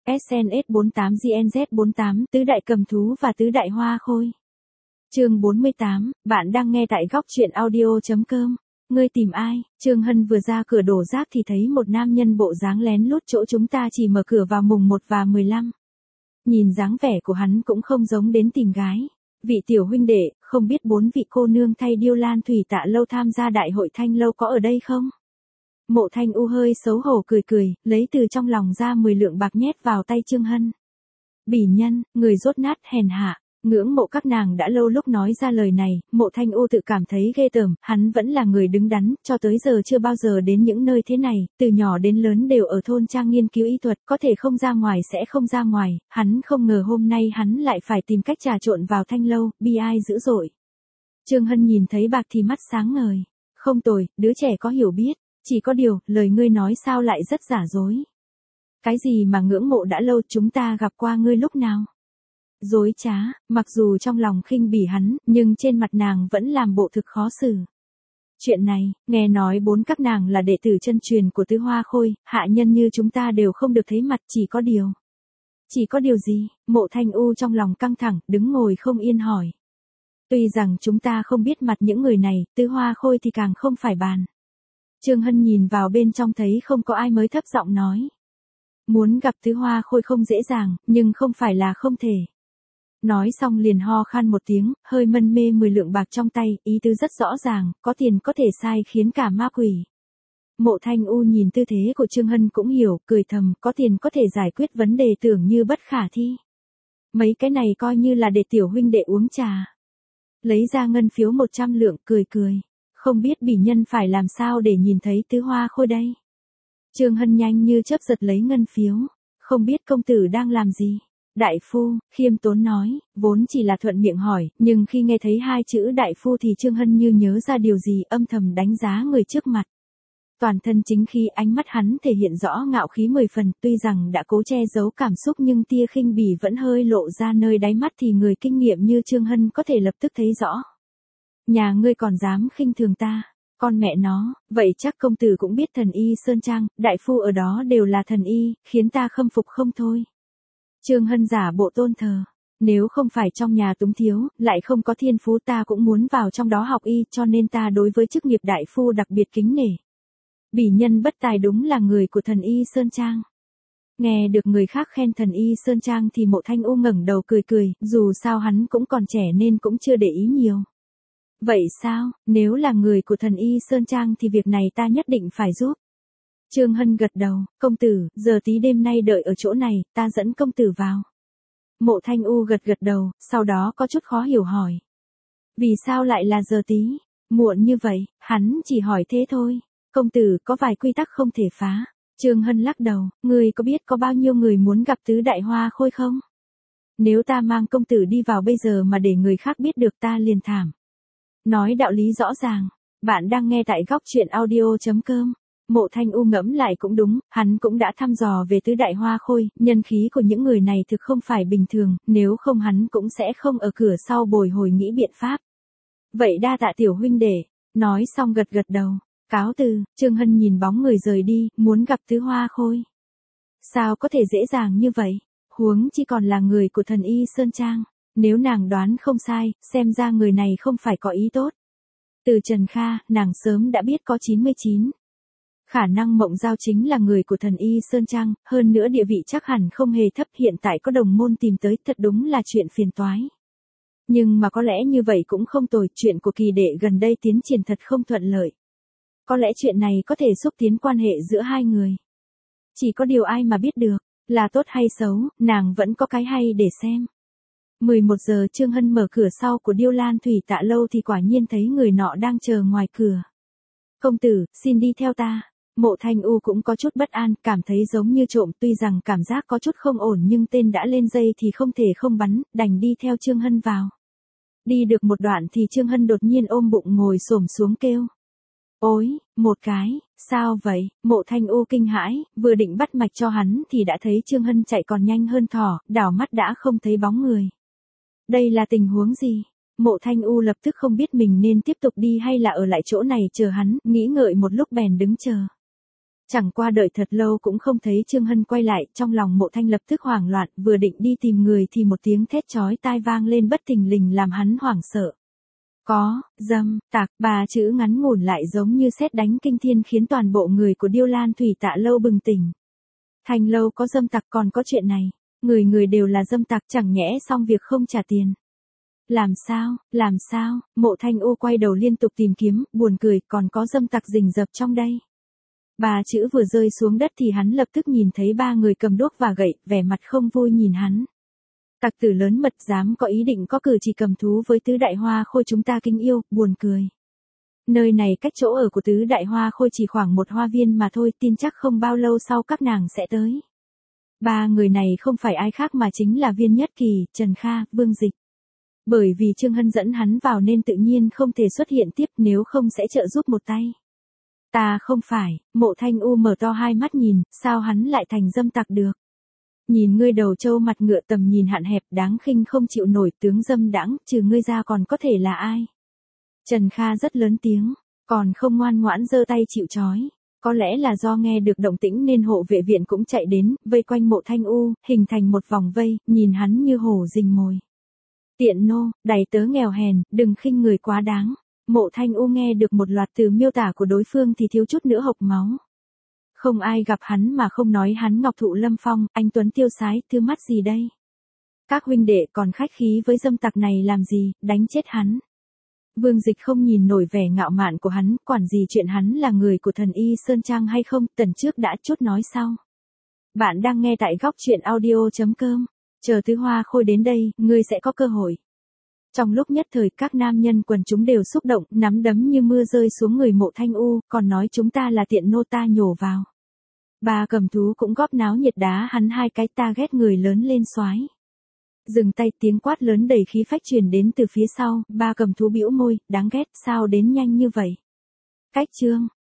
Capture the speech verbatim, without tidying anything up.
ét en ét bốn tám giê en dét bốn tám, tứ đại cầm thú và tứ đại hoa khôi. Chương bốn mươi tám, bạn đang nghe tại góc truyện audio chấm com. Ngươi tìm ai? Trương Hân vừa ra cửa đổ rác thì thấy một nam nhân bộ dáng lén lút chỗ chúng ta chỉ mở cửa vào mùng một và mười lăm. Nhìn dáng vẻ của hắn cũng không giống đến tìm gái. Vị tiểu huynh đệ, không biết bốn vị cô nương thay Điêu Lan Thủy Tạ Lâu tham gia đại hội Thanh Lâu có ở đây không? Mộ Thanh U hơi xấu hổ cười cười, lấy từ trong lòng ra mười lượng bạc nhét vào tay Trương Hân. Bỉ nhân, người dốt nát hèn hạ, ngưỡng mộ các nàng đã lâu lúc nói ra lời này, Mộ Thanh U tự cảm thấy ghê tởm, hắn vẫn là người đứng đắn, cho tới giờ chưa bao giờ đến những nơi thế này, từ nhỏ đến lớn đều ở thôn trang nghiên cứu y thuật, có thể không ra ngoài sẽ không ra ngoài, hắn không ngờ hôm nay hắn lại phải tìm cách trà trộn vào Thanh Lâu, bi ai dữ dội. Trương Hân nhìn thấy bạc thì mắt sáng ngời, không tồi, đứa trẻ có hiểu biết. Chỉ có điều, lời ngươi nói sao lại rất giả dối. Cái gì mà ngưỡng mộ đã lâu chúng ta gặp qua ngươi lúc nào? Dối trá, mặc dù trong lòng khinh bỉ hắn, nhưng trên mặt nàng vẫn làm bộ thực khó xử. Chuyện này, nghe nói bốn các nàng là đệ tử chân truyền của Tứ Hoa Khôi, hạ nhân như chúng ta đều không được thấy mặt, chỉ có điều. Chỉ có điều gì? Mộ Thanh U trong lòng căng thẳng, đứng ngồi không yên hỏi. Tuy rằng chúng ta không biết mặt những người này, Tứ Hoa Khôi thì càng không phải bàn. Trương Hân nhìn vào bên trong thấy không có ai mới thấp giọng nói. Muốn gặp Tứ Hoa Khôi không dễ dàng, nhưng không phải là không thể. Nói xong liền ho khan một tiếng, hơi mân mê mười lượng bạc trong tay, ý tứ rất rõ ràng, có tiền có thể sai khiến cả ma quỷ. Mộ Thanh U nhìn tư thế của Trương Hân cũng hiểu, cười thầm, có tiền có thể giải quyết vấn đề tưởng như bất khả thi. Mấy cái này coi như là để tiểu huynh đệ uống trà. Lấy ra ngân phiếu một trăm lượng, cười cười. Không biết bỉ nhân phải làm sao để nhìn thấy Tứ Hoa Khôi đây. Trương Hân nhanh như chớp giật lấy ngân phiếu. Không biết công tử đang làm gì? Đại phu, khiêm tốn nói, vốn chỉ là thuận miệng hỏi, nhưng khi nghe thấy hai chữ đại phu thì Trương Hân như nhớ ra điều gì, âm thầm đánh giá người trước mặt. Toàn thân chính khí, ánh mắt hắn thể hiện rõ ngạo khí mười phần, tuy rằng đã cố che giấu cảm xúc nhưng tia khinh bỉ vẫn hơi lộ ra nơi đáy mắt thì người kinh nghiệm như Trương Hân có thể lập tức thấy rõ. Nhà ngươi còn dám khinh thường ta, con mẹ nó, vậy chắc công tử cũng biết thần y Sơn Trang, đại phu ở đó đều là thần y, khiến ta khâm phục không thôi. Trương Hân giả bộ tôn thờ, nếu không phải trong nhà túng thiếu, lại không có thiên phú ta cũng muốn vào trong đó học y, cho nên ta đối với chức nghiệp đại phu đặc biệt kính nể. Bỉ nhân bất tài đúng là người của thần y Sơn Trang. Nghe được người khác khen thần y Sơn Trang thì Mộ Thanh U ngẩng đầu cười cười, dù sao hắn cũng còn trẻ nên cũng chưa để ý nhiều. Vậy sao, nếu là người của thần y Sơn Trang thì việc này ta nhất định phải giúp. Trương Hân gật đầu, công tử, giờ tí đêm nay đợi ở chỗ này, ta dẫn công tử vào. Mộ Thanh U gật gật đầu, sau đó có chút khó hiểu hỏi. Vì sao lại là giờ tí? Muộn như vậy, hắn chỉ hỏi thế thôi. Công tử có vài quy tắc không thể phá. Trương Hân lắc đầu, người có biết có bao nhiêu người muốn gặp Tứ Đại Hoa Khôi không? Nếu ta mang công tử đi vào bây giờ mà để người khác biết được ta liền thảm. Nói đạo lý rõ ràng, bạn đang nghe tại góc truyện audio chấm com. Mộ Thanh U ngẫm lại cũng đúng, hắn cũng đã thăm dò về Tứ Đại Hoa Khôi, nhân khí của những người này thực không phải bình thường, nếu không hắn cũng sẽ không ở cửa sau bồi hồi nghĩ biện pháp. Vậy đa tạ tiểu huynh đệ, nói xong gật gật đầu, cáo từ, Trương Hân nhìn bóng người rời đi, muốn gặp Tứ Hoa Khôi. Sao có thể dễ dàng như vậy, huống chỉ còn là người của thần y Sơn Trang. Nếu nàng đoán không sai, xem ra người này không phải có ý tốt. Từ Trần Kha, nàng sớm đã biết có chín mươi chín. Khả năng Mộng Giao chính là người của thần y Sơn Trang, hơn nữa địa vị chắc hẳn không hề thấp, hiện tại có đồng môn tìm tới, thật đúng là chuyện phiền toái. Nhưng mà có lẽ như vậy cũng không tồi, chuyện của kỳ đệ gần đây tiến triển thật không thuận lợi. Có lẽ chuyện này có thể xúc tiến quan hệ giữa hai người. Chỉ có điều ai mà biết được, là tốt hay xấu, nàng vẫn có cái hay để xem. mười một giờ Trương Hân mở cửa sau của Điêu Lan Thủy Tạ Lâu thì quả nhiên thấy người nọ đang chờ ngoài cửa. Công tử, xin đi theo ta. Mộ Thanh U cũng có chút bất an, cảm thấy giống như trộm, tuy rằng cảm giác có chút không ổn nhưng tên đã lên dây thì không thể không bắn, đành đi theo Trương Hân vào. Đi được một đoạn thì Trương Hân đột nhiên ôm bụng ngồi xổm xuống kêu. Ôi, một cái, sao vậy? Mộ Thanh U kinh hãi, vừa định bắt mạch cho hắn thì đã thấy Trương Hân chạy còn nhanh hơn thỏ, đảo mắt đã không thấy bóng người. Đây là tình huống gì? Mộ Thanh U lập tức không biết mình nên tiếp tục đi hay là ở lại chỗ này chờ hắn, nghĩ ngợi một lúc bèn đứng chờ. Chẳng qua đợi thật lâu cũng không thấy Trương Hân quay lại, trong lòng Mộ Thanh lập tức hoảng loạn, vừa định đi tìm người thì một tiếng thét chói tai vang lên bất thình lình làm hắn hoảng sợ. Có, dâm, tặc, ba chữ ngắn ngủn lại giống như sét đánh kinh thiên khiến toàn bộ người của Điêu Lan Thủy Tạ Lâu bừng tỉnh. Thành lâu có dâm tặc còn có chuyện này, người người đều là dâm tặc chẳng nhẽ xong việc không trả tiền. Làm sao, làm sao, Mộ Thanh U quay đầu liên tục tìm kiếm, buồn cười, còn có dâm tặc rình rập trong đây. Ba chữ vừa rơi xuống đất thì hắn lập tức nhìn thấy ba người cầm đuốc và gậy, vẻ mặt không vui nhìn hắn. Tặc tử lớn mật dám có ý định có cử chỉ cầm thú với tứ đại hoa khôi chúng ta kính yêu, buồn cười. Nơi này cách chỗ ở của tứ đại hoa khôi chỉ khoảng một hoa viên mà thôi, tin chắc không bao lâu sau các nàng sẽ tới. Ba người này không phải ai khác mà chính là Viên Nhất Kỳ, Trần Kha, Vương Dịch. Bởi vì Trương Hân dẫn hắn vào nên tự nhiên không thể xuất hiện tiếp, nếu không sẽ trợ giúp một tay. Ta không phải, Mộ Thanh U mở to hai mắt nhìn, sao hắn lại thành dâm tặc được. Nhìn ngươi đầu trâu mặt ngựa tầm nhìn hạn hẹp đáng khinh không chịu nổi tướng dâm đãng, trừ ngươi ra còn có thể là ai. Trần Kha rất lớn tiếng, còn không ngoan ngoãn giơ tay chịu trói. Có lẽ là do nghe được động tĩnh nên hộ vệ viện cũng chạy đến, vây quanh Mộ Thanh U, hình thành một vòng vây, nhìn hắn như hổ rình mồi. Tiện nô, đầy tớ nghèo hèn, đừng khinh người quá đáng. Mộ Thanh U nghe được một loạt từ miêu tả của đối phương thì thiếu chút nữa hộc máu. Không ai gặp hắn mà không nói hắn ngọc thụ lâm phong, anh tuấn tiêu sái, thư mắt gì đây? Các huynh đệ còn khách khí với dâm tặc này làm gì, đánh chết hắn. Vương Dịch không nhìn nổi vẻ ngạo mạn của hắn, quản gì chuyện hắn là người của thần y Sơn Trang hay không, tần trước đã chút nói sau. Bạn đang nghe tại góc truyện audio chấm com, chờ tứ hoa khôi đến đây, ngươi sẽ có cơ hội. Trong lúc nhất thời các nam nhân quần chúng đều xúc động, nắm đấm như mưa rơi xuống người Mộ Thanh U, còn nói chúng ta là tiện nô ta nhổ vào. Ba cầm thú cũng góp náo nhiệt đá hắn hai cái ta ghét người lớn lên soái. Dừng tay tiếng quát lớn đầy khí phách truyền đến từ phía sau, ba cầm thú bĩu môi, đáng ghét sao đến nhanh như vậy. Cách chương,